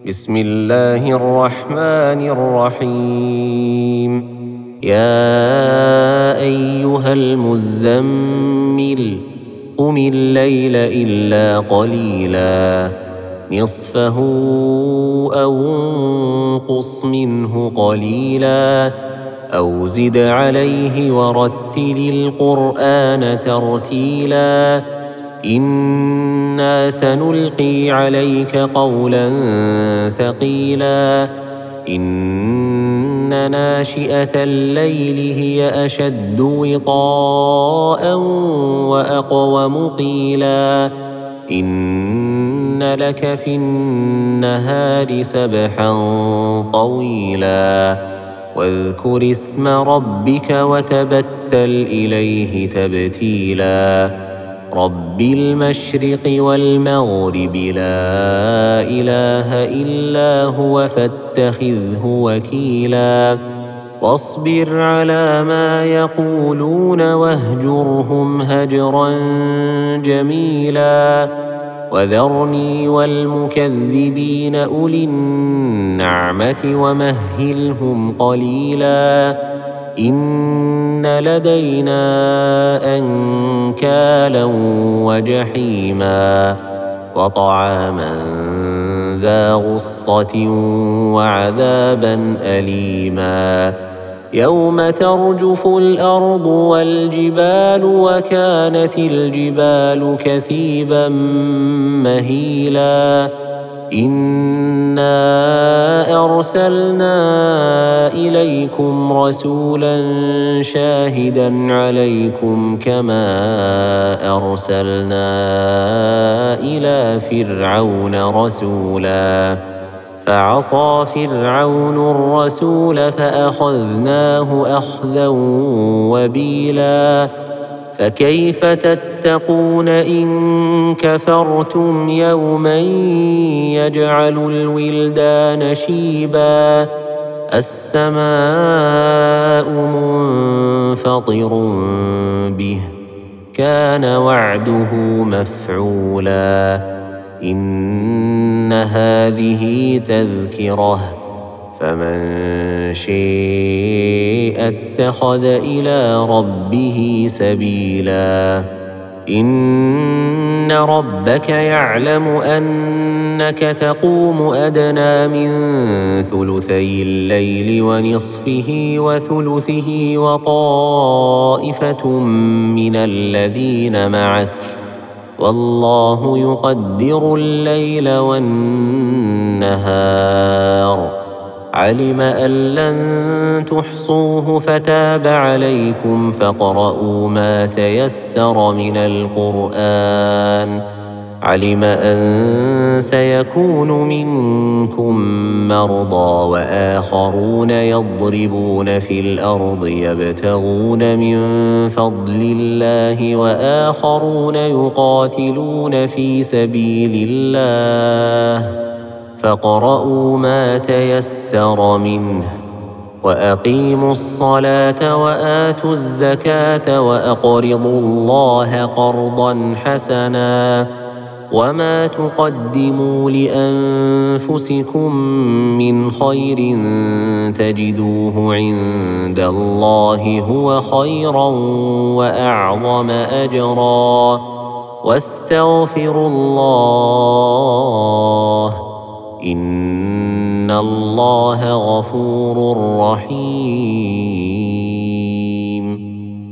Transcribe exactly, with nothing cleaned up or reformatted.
بسم الله الرحمن الرحيم. يا أيها المزمل قم الليل إلا قليلا نصفه أو انقص منه قليلا أو زد عليه ورتل القرآن ترتيلا إنا سنلقي عليك قولا ثقيلا إن ناشئة الليل هي أشد وطاء وأقوم قيلا إن لك في النهار سبحا طويلا واذكر اسم ربك وتبتل إليه تبتيلا رب المشرق والمغرب لا إله إلا هو فاتخذه وكيلا واصبر على ما يقولون واهجرهم هجرا جميلا وذرني والمكذبين أولي النعمة ومهلهم قليلا إن لدينا أنكالا وجحيما وطعاما ذا غصة وعذابا أليما يوم ترجف الأرض والجبال وكانت الجبال كثيبا مهيلا إنا أرسلنا إليكم رسولا شاهدا عليكم كما أرسلنا إلى فرعون رسولا فعصى فرعون الرسول فأخذناه أخذا وبيلا فكيف تتقون إن كفرتم يوما يجعل الولدان شيبا السماء منفطر به كان وعده مفعولا إن هذه تذكرة فمن شيء اتخذ إلى ربه سبيلا إن ربك يعلم أنك تقوم أدنى من ثلثي الليل ونصفه وثلثه وطائفة من الذين معك والله يقدر الليل والنهار علم أن لن تحصوه فتاب عليكم فاقرؤوا ما تيسر من القرآن علم أن سيكون منكم مرضى وآخرون يضربون في الأرض يبتغون من فضل الله وآخرون يقاتلون في سبيل الله فاقرؤوا ما تيسر منه وأقيموا الصلاة وآتوا الزكاة وأقرضوا الله قرضا حسنا وما تقدموا لأنفسكم من خير تجدوه عند الله هو خيرا وأعظم أجرا واستغفروا الله إن الله غفور رحيم.